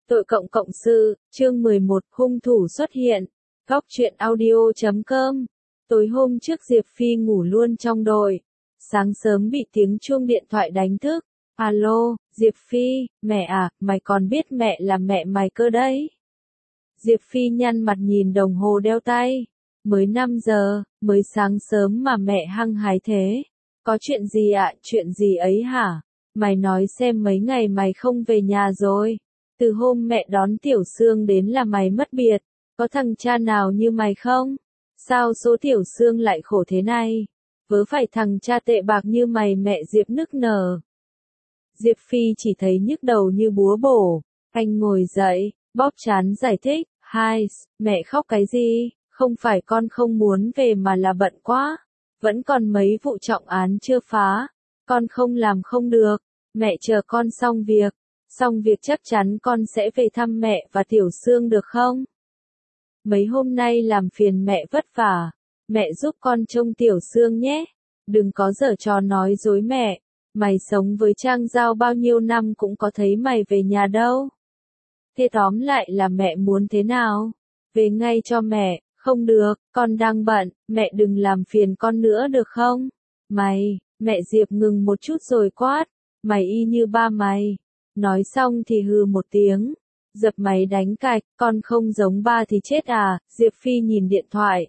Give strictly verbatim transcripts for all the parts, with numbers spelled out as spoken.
Tội cộng cộng sự, chương mười một, hung thủ xuất hiện. Góc truyện audio chấm com. Tối hôm trước Diệp Phi ngủ luôn trong đồi. Sáng sớm bị tiếng chuông điện thoại đánh thức. Alo, Diệp Phi, mẹ à, mày còn biết mẹ là mẹ mày cơ đấy. Diệp Phi nhăn mặt nhìn đồng hồ đeo tay. Mới năm giờ, mới sáng sớm mà mẹ hăng hái thế. Có chuyện gì ạ, chuyện gì ấy hả? Mày nói xem mấy ngày mày không về nhà rồi. Từ hôm mẹ đón Tiểu Sương đến là mày mất biệt, có thằng cha nào như mày không? Sao số Tiểu Sương lại khổ thế này? Vớ phải thằng cha tệ bạc như mày, mẹ Diệp nức nở. Diệp Phi chỉ thấy nhức đầu như búa bổ, anh ngồi dậy, bóp trán giải thích, hai, mẹ khóc cái gì, không phải con không muốn về mà là bận quá, vẫn còn mấy vụ trọng án chưa phá, con không làm không được, mẹ chờ con xong việc. Xong việc chắc chắn con sẽ về thăm mẹ và Tiểu Sương được không? Mấy hôm nay làm phiền mẹ vất vả, mẹ giúp con trông Tiểu Sương nhé. Đừng có giở trò nói dối mẹ, mày sống với Trang Giao bao nhiêu năm cũng có thấy mày về nhà đâu. Thế tóm lại là mẹ muốn thế nào? Về ngay cho mẹ, không được, con đang bận, mẹ đừng làm phiền con nữa được không? Mày, mẹ Diệp ngừng một chút rồi quát, mày y như ba mày. Nói xong thì hừ một tiếng, dập máy đánh cạch, con không giống ba thì chết à, Diệp Phi nhìn điện thoại.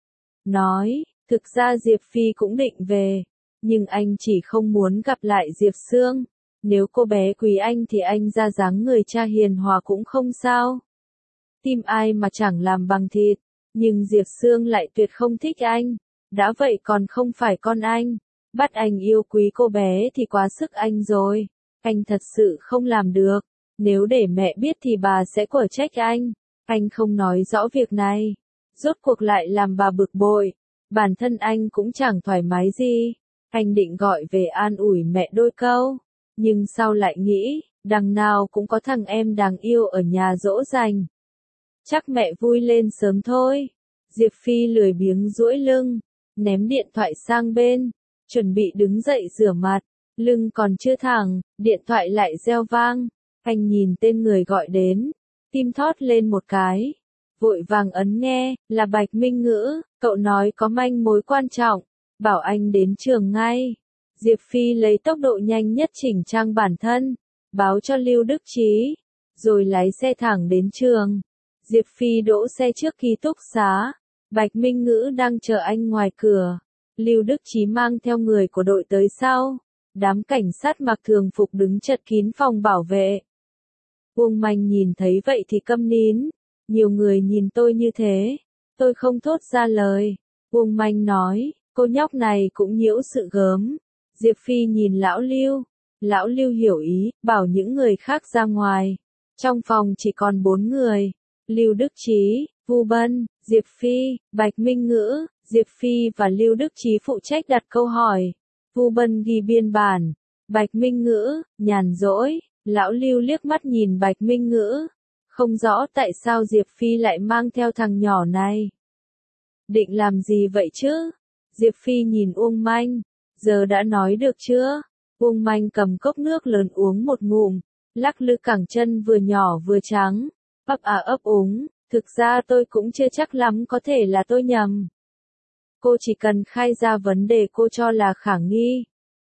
Nói, thực ra Diệp Phi cũng định về, nhưng anh chỉ không muốn gặp lại Diệp Sương. Nếu cô bé quý anh thì anh ra dáng người cha hiền hòa cũng không sao. Tim ai mà chẳng làm bằng thịt, nhưng Diệp Sương lại tuyệt không thích anh. Đã vậy còn không phải con anh, bắt anh yêu quý cô bé thì quá sức anh rồi. Anh thật sự không làm được, nếu để mẹ biết thì bà sẽ quở trách anh. Anh không nói rõ việc này, rốt cuộc lại làm bà bực bội. Bản thân anh cũng chẳng thoải mái gì. Anh định gọi về an ủi mẹ đôi câu, nhưng sau lại nghĩ, đằng nào cũng có thằng em đáng yêu ở nhà dỗ dành. Chắc mẹ vui lên sớm thôi. Diệp Phi lười biếng duỗi lưng, ném điện thoại sang bên, chuẩn bị đứng dậy rửa mặt. Lưng còn chưa thẳng, điện thoại lại reo vang. Anh nhìn tên người gọi đến, tim thót lên một cái. Vội vàng ấn nghe, là Bạch Minh Ngữ, cậu nói có manh mối quan trọng, bảo anh đến trường ngay. Diệp Phi lấy tốc độ nhanh nhất chỉnh trang bản thân, báo cho Lưu Đức Chí, rồi lái xe thẳng đến trường. Diệp Phi đỗ xe trước ký túc xá, Bạch Minh Ngữ đang chờ anh ngoài cửa. Lưu Đức Chí mang theo người của đội tới sau. Đám cảnh sát mặc thường phục đứng chật kín phòng bảo vệ. Uông Manh nhìn thấy vậy thì câm nín. Nhiều người nhìn tôi như thế, tôi không thốt ra lời. Uông Manh nói, cô nhóc này cũng nhiễu sự gớm. Diệp Phi nhìn lão Lưu. Lão Lưu hiểu ý, bảo những người khác ra ngoài. Trong phòng chỉ còn bốn người. Lưu Đức Chí, Vu Bân, Diệp Phi, Bạch Minh Ngữ, Diệp Phi và Lưu Đức Chí phụ trách đặt câu hỏi. Vu Bân ghi biên bản. Bạch Minh Ngữ, nhàn rỗi. Lão Lưu liếc mắt nhìn Bạch Minh Ngữ. Không rõ tại sao Diệp Phi lại mang theo thằng nhỏ này. Định làm gì vậy chứ? Diệp Phi nhìn Uông Manh. Giờ đã nói được chưa? Uông Manh cầm cốc nước lớn uống một ngụm. Lắc lư cẳng chân vừa nhỏ vừa trắng. Ấp à ấp úng. Thực ra tôi cũng chưa chắc lắm, có thể là tôi nhầm. Cô chỉ cần khai ra vấn đề cô cho là khả nghi.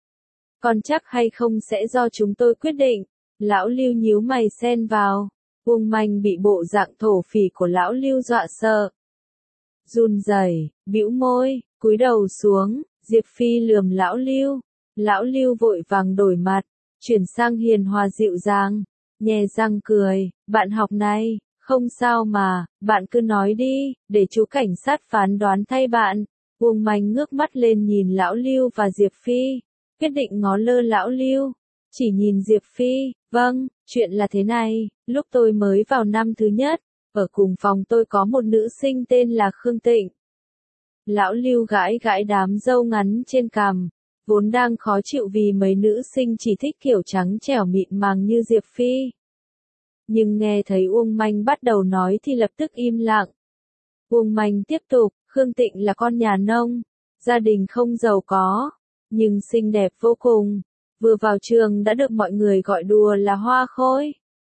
Còn chắc hay không sẽ do chúng tôi quyết định. Lão Lưu nhíu mày xen vào. Uông Manh bị bộ dạng thổ phỉ của lão Lưu dọa sợ. Run rẩy, bĩu môi, cúi đầu xuống. Diệp Phi lườm lão Lưu. Lão Lưu vội vàng đổi mặt, chuyển sang hiền hòa dịu dàng, nhè răng cười. Bạn học này, không sao mà, bạn cứ nói đi, để chú cảnh sát phán đoán thay bạn. Uông Manh ngước mắt lên nhìn lão Lưu và Diệp Phi, quyết định ngó lơ lão Lưu, chỉ nhìn Diệp Phi. Vâng, chuyện là thế này, lúc tôi mới vào năm thứ nhất, ở cùng phòng tôi có một nữ sinh tên là Khương Tịnh. Lão Lưu gãi gãi đám râu ngắn trên cằm, vốn đang khó chịu vì mấy nữ sinh chỉ thích kiểu trắng trẻo mịn màng như Diệp Phi. Nhưng nghe thấy Uông Manh bắt đầu nói thì lập tức im lặng. Uông Manh tiếp tục, Khương Tịnh là con nhà nông, gia đình không giàu có, nhưng xinh đẹp vô cùng, vừa vào trường đã được mọi người gọi đùa là hoa khôi.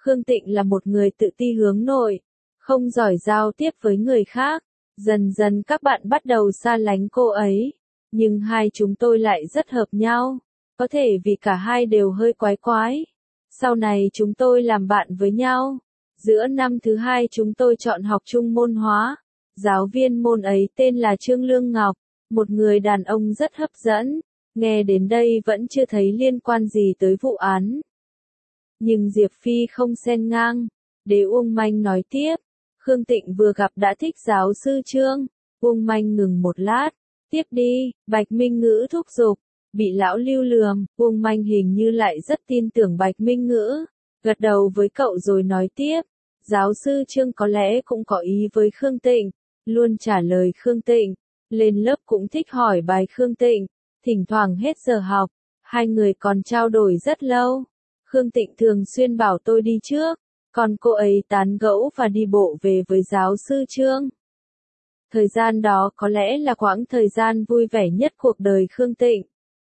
Khương Tịnh là một người tự ti hướng nội, không giỏi giao tiếp với người khác. Dần dần các bạn bắt đầu xa lánh cô ấy. Nhưng hai chúng tôi lại rất hợp nhau. Có thể vì cả hai đều hơi quái quái. Sau này chúng tôi làm bạn với nhau. Giữa năm thứ hai chúng tôi chọn học chung môn hóa. Giáo viên môn ấy tên là Trương Lương Ngọc, một người đàn ông rất hấp dẫn. Nghe đến đây vẫn chưa thấy liên quan gì tới vụ án. Nhưng Diệp Phi không xen ngang. Để Uông Manh nói tiếp. Khương Tịnh vừa gặp đã thích giáo sư Trương. Uông Manh ngừng một lát. Tiếp đi, Bạch Minh Ngữ thúc giục. Bị lão Lưu lườm, Uông Manh hình như lại rất tin tưởng Bạch Minh Ngữ. Gật đầu với cậu rồi nói tiếp. Giáo sư Trương có lẽ cũng có ý với Khương Tịnh. Luôn trả lời Khương Tịnh. Lên lớp cũng thích hỏi bài Khương Tịnh. Thỉnh thoảng hết giờ học. Hai người còn trao đổi rất lâu. Khương Tịnh thường xuyên bảo tôi đi trước. Còn cô ấy tán gẫu và đi bộ về với giáo sư Trương. Thời gian đó có lẽ là quãng thời gian vui vẻ nhất cuộc đời Khương Tịnh.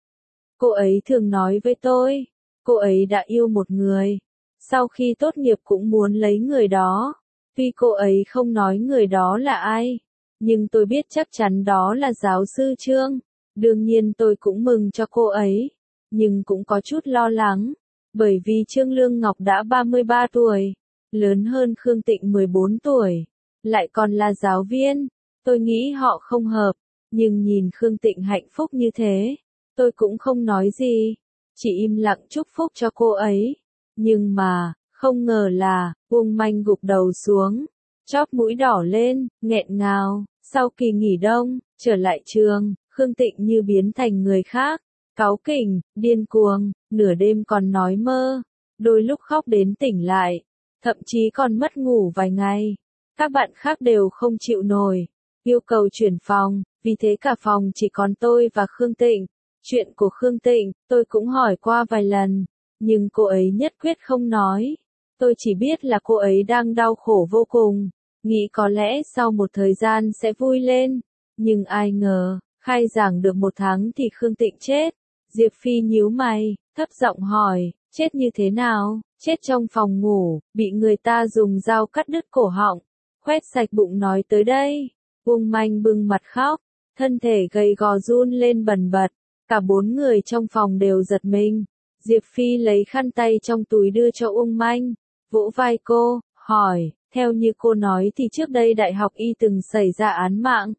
Cô ấy thường nói với tôi, cô ấy đã yêu một người. Sau khi tốt nghiệp cũng muốn lấy người đó. Tuy cô ấy không nói người đó là ai. Nhưng tôi biết chắc chắn đó là giáo sư Trương. Đương nhiên tôi cũng mừng cho cô ấy. Nhưng cũng có chút lo lắng. Bởi vì Trương Lương Ngọc đã ba mươi ba tuổi. Lớn hơn Khương Tịnh mười bốn tuổi. Lại còn là giáo viên. Tôi nghĩ họ không hợp. Nhưng nhìn Khương Tịnh hạnh phúc như thế. Tôi cũng không nói gì. Chỉ im lặng chúc phúc cho cô ấy. Nhưng mà, không ngờ là, Uông Manh gục đầu xuống. Chóp mũi đỏ lên, nghẹn ngào. Sau kỳ nghỉ đông, trở lại trường, Khương Tịnh như biến thành người khác. Cáu kỉnh, điên cuồng, nửa đêm còn nói mơ. Đôi lúc khóc đến tỉnh lại. Thậm chí còn mất ngủ vài ngày. Các bạn khác đều không chịu nổi. Yêu cầu chuyển phòng, vì thế cả phòng chỉ còn tôi và Khương Tịnh. Chuyện của Khương Tịnh, tôi cũng hỏi qua vài lần. Nhưng cô ấy nhất quyết không nói. Tôi chỉ biết là cô ấy đang đau khổ vô cùng. Nghĩ có lẽ sau một thời gian sẽ vui lên. Nhưng ai ngờ, khai giảng được một tháng thì Khương Tịnh chết. Diệp Phi nhíu mày, thấp giọng hỏi, chết như thế nào? Chết trong phòng ngủ, bị người ta dùng dao cắt đứt cổ họng. Khoét sạch bụng nói tới đây. Uông Manh bưng mặt khóc. Thân thể gầy gò run lên bần bật. Cả bốn người trong phòng đều giật mình. Diệp Phi lấy khăn tay trong túi đưa cho Uông Manh. Vỗ vai cô, hỏi, theo như cô nói thì trước đây Đại học Y từng xảy ra án mạng.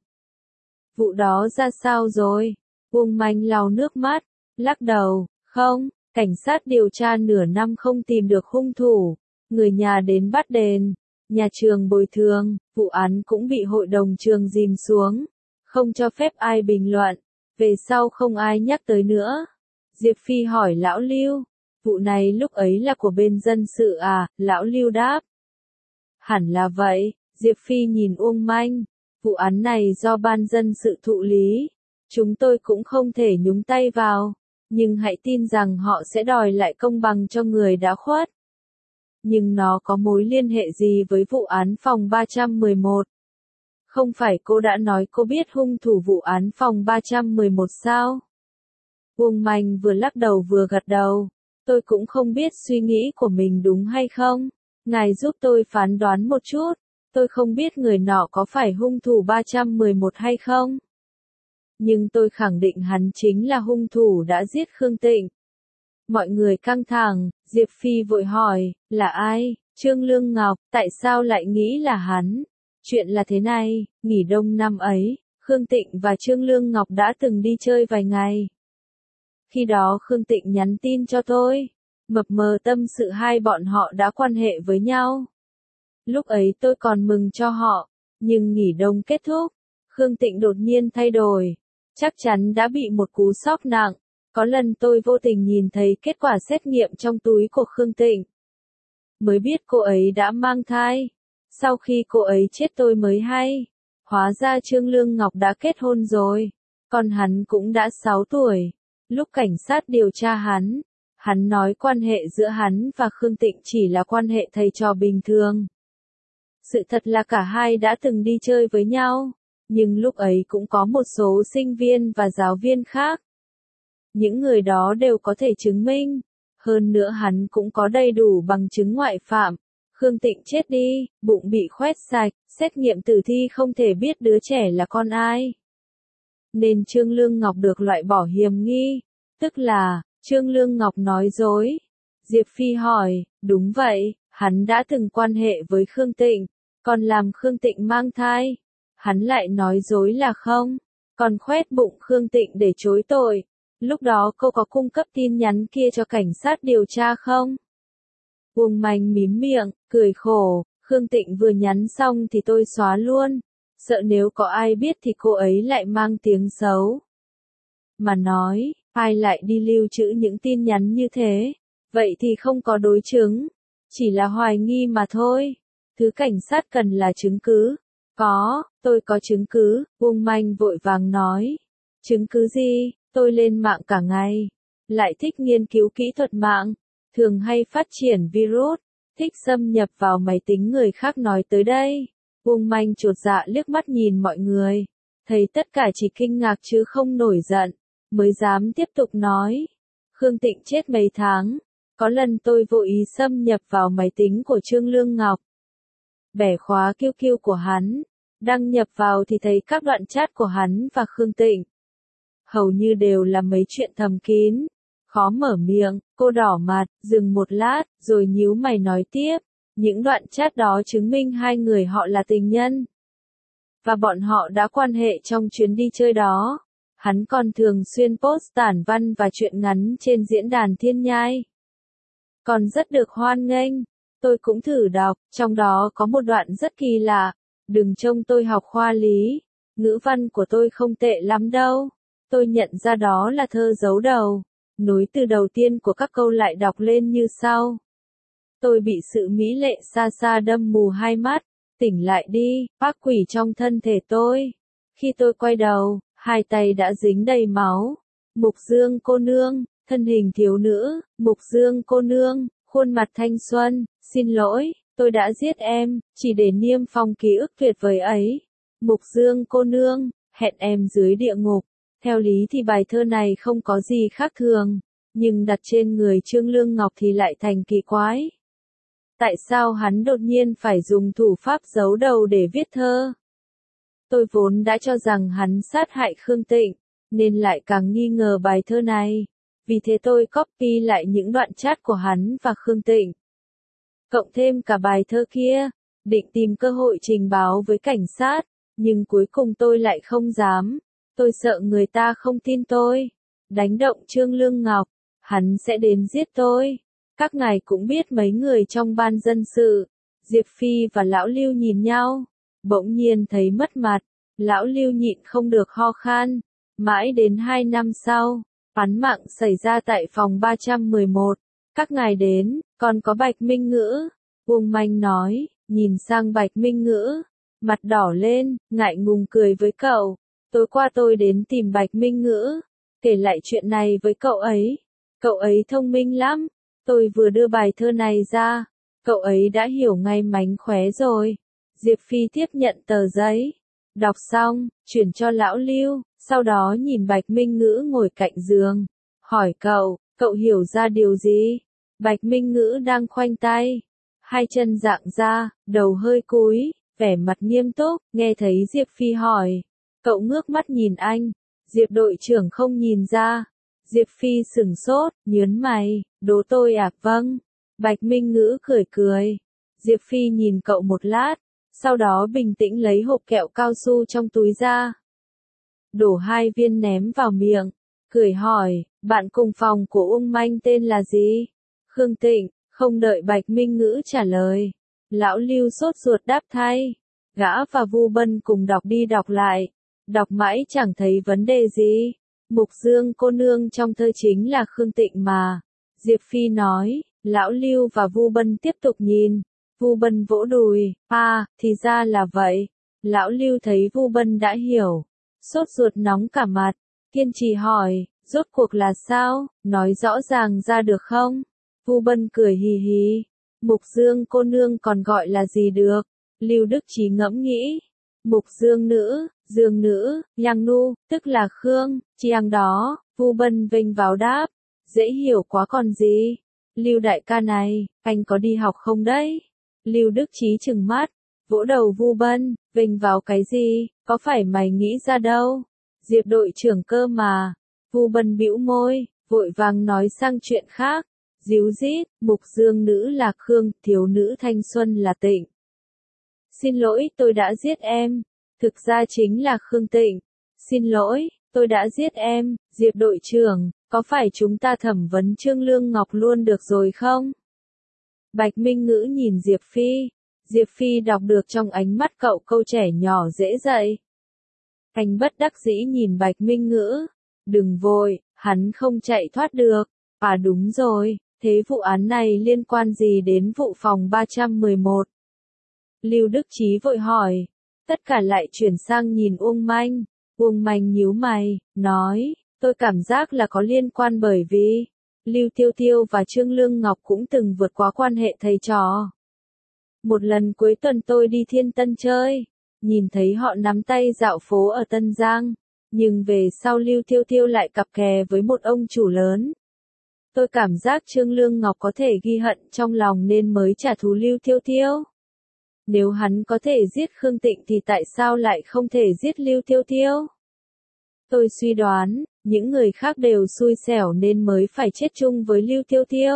Vụ đó ra sao rồi? Uông Manh lau nước mắt, lắc đầu, không, cảnh sát điều tra nửa năm không tìm được hung thủ. Người nhà đến bắt đền, nhà trường bồi thường, vụ án cũng bị hội đồng trường dìm xuống. Không cho phép ai bình luận, về sau không ai nhắc tới nữa. Diệp Phi hỏi lão Lưu, vụ này lúc ấy là của bên dân sự à? Lão Lưu đáp. Hẳn là vậy. Diệp Phi nhìn Uông Manh, vụ án này do ban dân sự thụ lý. Chúng tôi cũng không thể nhúng tay vào. Nhưng hãy tin rằng họ sẽ đòi lại công bằng cho người đã khuất. Nhưng nó có mối liên hệ gì với vụ án phòng ba trăm mười một? Không phải cô đã nói cô biết hung thủ vụ án phòng ba trăm mười một sao? Uông Manh vừa lắc đầu vừa gật đầu. Tôi cũng không biết suy nghĩ của mình đúng hay không. Ngài giúp tôi phán đoán một chút. Tôi không biết người nọ có phải hung thủ ba trăm mười một hay không. Nhưng tôi khẳng định hắn chính là hung thủ đã giết Khương Tịnh. Mọi người căng thẳng, Diệp Phi vội hỏi, là ai? Trương Lương Ngọc, tại sao lại nghĩ là hắn? Chuyện là thế này, nghỉ đông năm ấy, Khương Tịnh và Trương Lương Ngọc đã từng đi chơi vài ngày. Khi đó Khương Tịnh nhắn tin cho tôi, mập mờ tâm sự hai bọn họ đã quan hệ với nhau. Lúc ấy tôi còn mừng cho họ, nhưng nghỉ đông kết thúc, Khương Tịnh đột nhiên thay đổi. Chắc chắn đã bị một cú sốc nặng. Có lần tôi vô tình nhìn thấy kết quả xét nghiệm trong túi của Khương Tịnh. Mới biết cô ấy đã mang thai. Sau khi cô ấy chết tôi mới hay. Hóa ra Trương Lương Ngọc đã kết hôn rồi. Còn hắn cũng đã sáu tuổi. Lúc cảnh sát điều tra hắn, hắn nói quan hệ giữa hắn và Khương Tịnh chỉ là quan hệ thầy trò bình thường. Sự thật là cả hai đã từng đi chơi với nhau. Nhưng lúc ấy cũng có một số sinh viên và giáo viên khác. Những người đó đều có thể chứng minh. Hơn nữa hắn cũng có đầy đủ bằng chứng ngoại phạm. Khương Tịnh chết đi, bụng bị khoét sạch, xét nghiệm tử thi không thể biết đứa trẻ là con ai. Nên Trương Lương Ngọc được loại bỏ hiểm nghi. Tức là, Trương Lương Ngọc nói dối. Diệp Phi hỏi, đúng vậy, hắn đã từng quan hệ với Khương Tịnh, còn làm Khương Tịnh mang thai. Hắn lại nói dối là không, còn khoét bụng Khương Tịnh để chối tội. Lúc đó cô có cung cấp tin nhắn kia cho cảnh sát điều tra không? Uông Manh mím miệng, cười khổ, Khương Tịnh vừa nhắn xong thì tôi xóa luôn, sợ nếu có ai biết thì cô ấy lại mang tiếng xấu. Mà nói, ai lại đi lưu trữ những tin nhắn như thế? Vậy thì không có đối chứng, chỉ là hoài nghi mà thôi. Thứ cảnh sát cần là chứng cứ. Có, tôi có chứng cứ, Uông Manh vội vàng nói. Chứng cứ gì? Tôi lên mạng cả ngày, lại thích nghiên cứu kỹ thuật mạng, thường hay phát triển virus, thích xâm nhập vào máy tính người khác nói tới đây. Uông Manh chột dạ liếc mắt nhìn mọi người, thấy tất cả chỉ kinh ngạc chứ không nổi giận, mới dám tiếp tục nói. Khương Tịnh chết mấy tháng, có lần tôi vô ý xâm nhập vào máy tính của Trương Lương Ngọc, bẻ khóa Q Q của hắn, đăng nhập vào thì thấy các đoạn chat của hắn và Khương Tịnh. Hầu như đều là mấy chuyện thầm kín. Khó mở miệng, cô đỏ mặt, dừng một lát, rồi nhíu mày nói tiếp. Những đoạn chat đó chứng minh hai người họ là tình nhân. Và bọn họ đã quan hệ trong chuyến đi chơi đó. Hắn còn thường xuyên post tản văn và truyện ngắn trên diễn đàn Thiên Nhai. Còn rất được hoan nghênh. Tôi cũng thử đọc, trong đó có một đoạn rất kỳ lạ. Đừng trông tôi học khoa lý. Ngữ văn của tôi không tệ lắm đâu. Tôi nhận ra đó là thơ giấu đầu. Nối từ đầu tiên của các câu lại đọc lên như sau. Tôi bị sự mỹ lệ xa xa đâm mù hai mắt. Tỉnh lại đi, ác quỷ trong thân thể tôi. Khi tôi quay đầu, hai tay đã dính đầy máu. Mục Dương cô nương, thân hình thiếu nữ. Mục Dương cô nương, khuôn mặt thanh xuân. Xin lỗi, tôi đã giết em, chỉ để niêm phong ký ức tuyệt vời ấy. Mục Dương cô nương, hẹn em dưới địa ngục. Theo lý thì bài thơ này không có gì khác thường, nhưng đặt trên người Trương Lương Ngọc thì lại thành kỳ quái. Tại sao hắn đột nhiên phải dùng thủ pháp giấu đầu để viết thơ? Tôi vốn đã cho rằng hắn sát hại Khương Tịnh, nên lại càng nghi ngờ bài thơ này. Vì thế tôi copy lại những đoạn chat của hắn và Khương Tịnh. Cộng thêm cả bài thơ kia, định tìm cơ hội trình báo với cảnh sát, nhưng cuối cùng tôi lại không dám. Tôi sợ người ta không tin tôi. Đánh động Trương Lương Ngọc, hắn sẽ đến giết tôi. Các ngài cũng biết mấy người trong ban dân sự. Diệp Phi và Lão Lưu nhìn nhau. Bỗng nhiên thấy mất mặt. Lão Lưu nhịn không được ho khan. Mãi đến hai năm sau, án mạng xảy ra tại phòng ba trăm mười một. Các ngài đến, còn có Bạch Minh Ngữ. Uông Manh nói, nhìn sang Bạch Minh Ngữ. Mặt đỏ lên, ngại ngùng cười với cậu. Tối qua tôi đến tìm Bạch Minh Ngữ, kể lại chuyện này với cậu ấy. Cậu ấy thông minh lắm. Tôi vừa đưa bài thơ này ra, cậu ấy đã hiểu ngay mánh khóe rồi. Diệp Phi tiếp nhận tờ giấy, đọc xong, chuyển cho Lão Lưu, sau đó nhìn Bạch Minh Ngữ ngồi cạnh giường, hỏi cậu, cậu hiểu ra điều gì? Bạch Minh Ngữ đang khoanh tay, hai chân dạng ra, đầu hơi cúi, vẻ mặt nghiêm túc, nghe thấy Diệp Phi hỏi. Cậu ngước mắt nhìn anh, Diệp đội trưởng không nhìn ra. Diệp Phi sửng sốt, nhớn mày, đố tôi à? Vâng. Bạch Minh Ngữ cười cười. Diệp Phi nhìn cậu một lát, sau đó bình tĩnh lấy hộp kẹo cao su trong túi ra. Đổ hai viên ném vào miệng, cười hỏi, bạn cùng phòng của Uông Manh tên là gì? Khương Tịnh. Không đợi Bạch Minh Ngữ trả lời, Lão Lưu sốt ruột đáp thay. Gã và Vu Bân cùng đọc đi đọc lại. Đọc mãi chẳng thấy vấn đề gì. Mục Dương cô nương trong thơ chính là Khương Tịnh mà. Diệp Phi nói. Lão Lưu và Vu Bân tiếp tục nhìn. Vu Bân vỗ đùi. À, thì ra là vậy. Lão Lưu thấy Vu Bân đã hiểu. Sốt ruột nóng cả mặt. Kiên trì hỏi. Rốt cuộc là sao? Nói rõ ràng ra được không? Vu Bân cười hì hì. Mục Dương cô nương còn gọi là gì được? Lưu Đức Trí ngẫm nghĩ. Mục Dương nữ, Dương nữ, Yang Nu, tức là Khương, Chiang đó. Vu Bân vênh vào đáp. Dễ hiểu quá còn gì. Lưu đại ca này, anh có đi học không đấy? Lưu Đức Chí trừng mắt, vỗ đầu Vu Bân, vênh vào cái gì, có phải mày nghĩ ra đâu? Diệp đội trưởng cơ mà. Vu Bân bĩu môi, vội vàng nói sang chuyện khác. Díu dít, mục dương nữ là Khương, thiếu nữ thanh xuân là Tịnh. Xin lỗi, tôi đã giết em. Thực ra chính là Khương Tịnh. Xin lỗi, tôi đã giết em. Diệp đội trưởng, có phải chúng ta thẩm vấn Trương Lương Ngọc luôn được rồi không? Bạch Minh Ngữ nhìn Diệp Phi. Diệp Phi đọc được trong ánh mắt cậu câu trẻ nhỏ dễ dậy. Anh bất đắc dĩ nhìn Bạch Minh Ngữ. Đừng vội, hắn không chạy thoát được. À đúng rồi, thế vụ án này liên quan gì đến vụ phòng ba trăm mười một? Lưu Đức Chí vội hỏi. Tất cả lại chuyển sang nhìn Uông Manh. Uông Manh nhíu mày, nói, tôi cảm giác là có liên quan bởi vì Lưu Tiêu Tiêu và Trương Lương Ngọc cũng từng vượt qua quan hệ thầy trò. Một lần cuối tuần tôi đi Thiên Tân chơi, nhìn thấy họ nắm tay dạo phố ở Tân Giang, nhưng về sau Lưu Tiêu Tiêu lại cặp kè với một ông chủ lớn. Tôi cảm giác Trương Lương Ngọc có thể ghi hận trong lòng nên mới trả thù Lưu Tiêu Tiêu. Nếu hắn có thể giết Khương Tịnh thì tại sao lại không thể giết Lưu Tiêu Tiêu? Tôi suy đoán, những người khác đều xui xẻo nên mới phải chết chung với Lưu Tiêu Tiêu.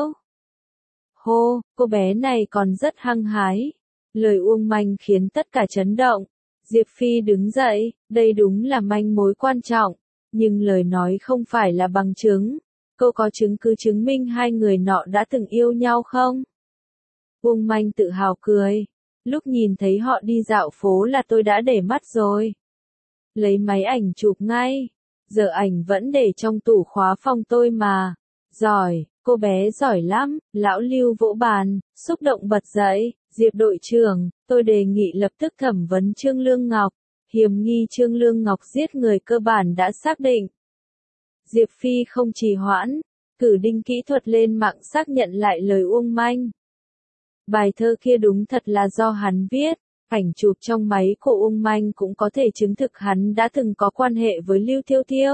Hô, cô bé này còn rất hăng hái. Lời Uông Manh khiến tất cả chấn động. Diệp Phi đứng dậy, đây đúng là manh mối quan trọng, nhưng lời nói không phải là bằng chứng. Cô có chứng cứ chứng minh hai người nọ đã từng yêu nhau không? Uông Manh tự hào cười. Lúc nhìn thấy họ đi dạo phố là tôi đã để mắt rồi. Lấy máy ảnh chụp ngay. Giờ ảnh vẫn để trong tủ khóa phòng tôi mà. Giỏi, cô bé giỏi lắm. Lão Lưu vỗ bàn, xúc động bật dậy. Diệp đội trưởng, tôi đề nghị lập tức thẩm vấn Trương Lương Ngọc. Hiểm nghi Trương Lương Ngọc giết người cơ bản đã xác định. Diệp Phi không trì hoãn, cử đinh kỹ thuật lên mạng xác nhận lại lời Uông Manh. Bài thơ kia đúng thật là do hắn viết, ảnh chụp trong máy của Uông Manh cũng có thể chứng thực hắn đã từng có quan hệ với Lưu Tiêu Tiêu.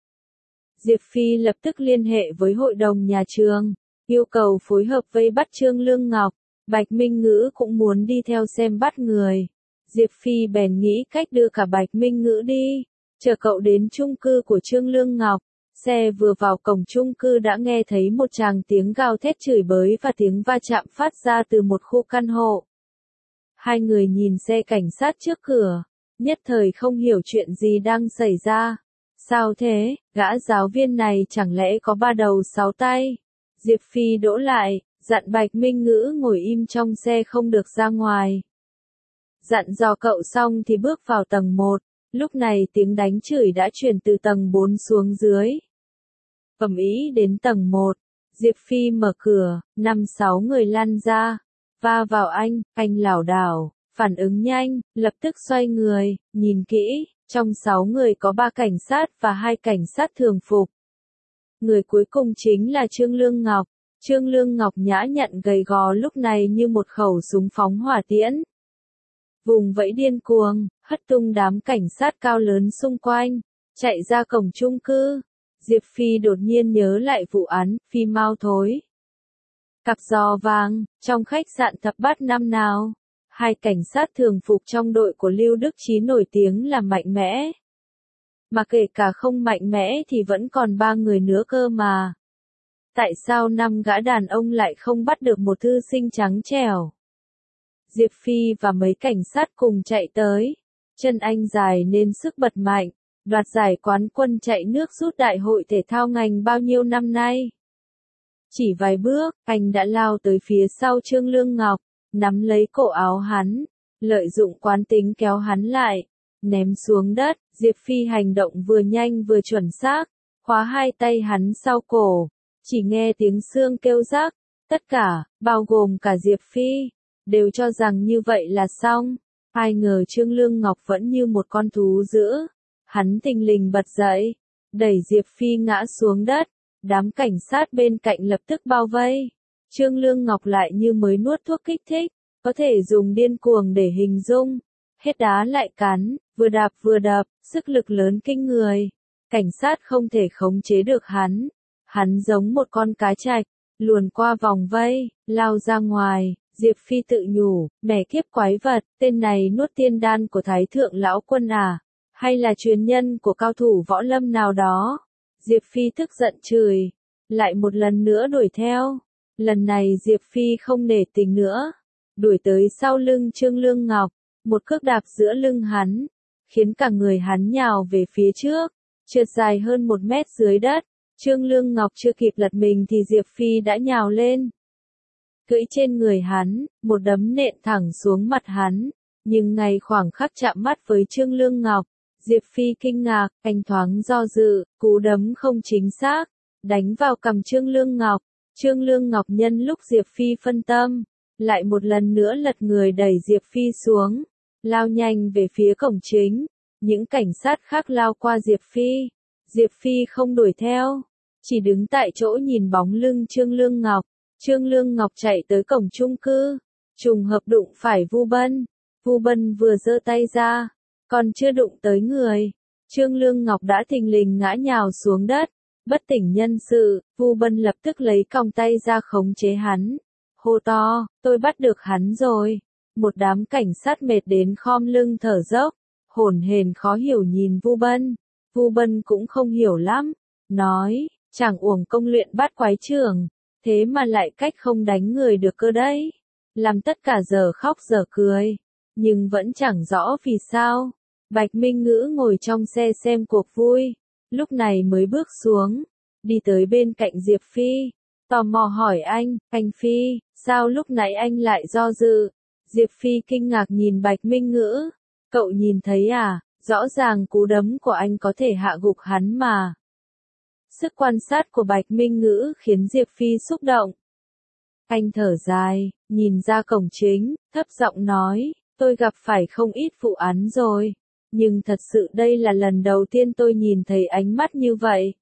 Diệp Phi lập tức liên hệ với hội đồng nhà trường, yêu cầu phối hợp vây bắt Trương Lương Ngọc. Bạch Minh Ngữ cũng muốn đi theo xem bắt người. Diệp Phi bèn nghĩ cách đưa cả Bạch Minh Ngữ đi, chờ cậu đến chung cư của Trương Lương Ngọc. Xe vừa vào cổng chung cư đã nghe thấy một tràng tiếng gào thét chửi bới và tiếng va chạm phát ra từ một khu căn hộ. Hai người nhìn xe cảnh sát trước cửa, nhất thời không hiểu chuyện gì đang xảy ra. Sao thế, gã giáo viên này chẳng lẽ có ba đầu sáu tay? Diệp Phi đỗ lại, dặn Bạch Minh Ngữ ngồi im trong xe không được ra ngoài. Dặn dò cậu xong thì bước vào tầng một. Lúc này tiếng đánh chửi đã chuyển từ tầng bốn xuống dưới. Ầm ĩ đến tầng một, Diệp Phi mở cửa, năm sáu người lăn ra, va vào anh, anh lảo đảo, phản ứng nhanh, lập tức xoay người, nhìn kỹ, trong sáu người có ba cảnh sát và hai cảnh sát thường phục. Người cuối cùng chính là Trương Lương Ngọc. Trương Lương Ngọc nhã nhặn gầy gò lúc này như một khẩu súng phóng hỏa tiễn. Vùng vẫy điên cuồng, hất tung đám cảnh sát cao lớn xung quanh, chạy ra cổng chung cư. Diệp Phi đột nhiên nhớ lại vụ án, Phi mau thối. Cặp giò vàng, trong khách sạn thập bát năm nào, hai cảnh sát thường phục trong đội của Lưu Đức Chí nổi tiếng là mạnh mẽ. Mà kể cả không mạnh mẽ thì vẫn còn ba người nữa cơ mà. Tại sao năm gã đàn ông lại không bắt được một thư sinh trắng trẻo? Diệp Phi và mấy cảnh sát cùng chạy tới. Chân anh dài nên sức bật mạnh, đoạt giải quán quân chạy nước rút đại hội thể thao ngành bao nhiêu năm nay. Chỉ vài bước, anh đã lao tới phía sau Trương Lương Ngọc, nắm lấy cổ áo hắn, lợi dụng quán tính kéo hắn lại, ném xuống đất. Diệp Phi hành động vừa nhanh vừa chuẩn xác, khóa hai tay hắn sau cổ, chỉ nghe tiếng xương kêu rắc. Tất cả, bao gồm cả Diệp Phi, đều cho rằng như vậy là xong. Ai ngờ Trương Lương Ngọc vẫn như một con thú dữ. Hắn thình lình bật dậy, đẩy Diệp Phi ngã xuống đất. Đám cảnh sát bên cạnh lập tức bao vây. Trương Lương Ngọc lại như mới nuốt thuốc kích thích, có thể dùng điên cuồng để hình dung. Hết đá lại cắn, vừa đạp vừa đập, sức lực lớn kinh người. Cảnh sát không thể khống chế được hắn. Hắn giống một con cá trạch, luồn qua vòng vây, lao ra ngoài. Diệp Phi tự nhủ, mẹ kiếp quái vật, tên này nuốt tiên đan của Thái Thượng Lão Quân à, hay là truyền nhân của cao thủ võ lâm nào đó. Diệp Phi tức giận chửi, lại một lần nữa đuổi theo. Lần này Diệp Phi không nể tình nữa, đuổi tới sau lưng Trương Lương Ngọc, một cước đạp giữa lưng hắn, khiến cả người hắn nhào về phía trước, trượt dài hơn một mét dưới đất. Trương Lương Ngọc chưa kịp lật mình thì Diệp Phi đã nhào lên, cưỡi trên người hắn, một đấm nện thẳng xuống mặt hắn, nhưng ngay khoảng khắc chạm mắt với Trương Lương Ngọc, Diệp Phi kinh ngạc, anh thoáng do dự, cú đấm không chính xác, đánh vào cằm Trương Lương Ngọc. Trương Lương Ngọc nhân lúc Diệp Phi phân tâm, lại một lần nữa lật người đẩy Diệp Phi xuống, lao nhanh về phía cổng chính. Những cảnh sát khác lao qua Diệp Phi. Diệp Phi không đuổi theo, chỉ đứng tại chỗ nhìn bóng lưng Trương Lương Ngọc. Trương Lương Ngọc chạy tới cổng chung cư, trùng hợp đụng phải Vu Bân. Vu Bân vừa giơ tay ra, còn chưa đụng tới người, Trương Lương Ngọc đã thình lình ngã nhào xuống đất, bất tỉnh nhân sự. Vu Bân lập tức lấy còng tay ra khống chế hắn, hô to, tôi bắt được hắn rồi. Một đám cảnh sát mệt đến khom lưng thở dốc, hổn hển khó hiểu nhìn Vu Bân. Vu Bân cũng không hiểu lắm, nói, chẳng uổng công luyện bát quái trưởng, thế mà lại cách không đánh người được cơ đấy. Làm tất cả giờ khóc giờ cười, nhưng vẫn chẳng rõ vì sao. Bạch Minh Ngữ ngồi trong xe xem cuộc vui, lúc này mới bước xuống, đi tới bên cạnh Diệp Phi, tò mò hỏi anh, anh Phi, sao lúc nãy anh lại do dự? Diệp Phi kinh ngạc nhìn Bạch Minh Ngữ, cậu nhìn thấy à, rõ ràng cú đấm của anh có thể hạ gục hắn mà. Sức quan sát của Bạch Minh Ngữ khiến Diệp Phi xúc động. Anh thở dài, nhìn ra cổng chính, thấp giọng nói, tôi gặp phải không ít vụ án rồi, nhưng thật sự đây là lần đầu tiên tôi nhìn thấy ánh mắt như vậy.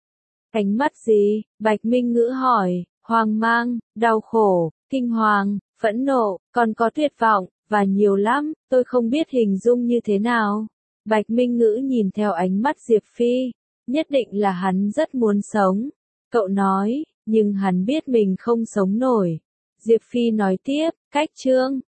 Ánh mắt gì? Bạch Minh Ngữ hỏi, hoang mang, đau khổ, kinh hoàng, phẫn nộ, còn có tuyệt vọng, và nhiều lắm, tôi không biết hình dung như thế nào. Bạch Minh Ngữ nhìn theo ánh mắt Diệp Phi, nhất định là hắn rất muốn sống. Cậu nói, nhưng hắn biết mình không sống nổi. Diệp Phi nói tiếp, cách Trương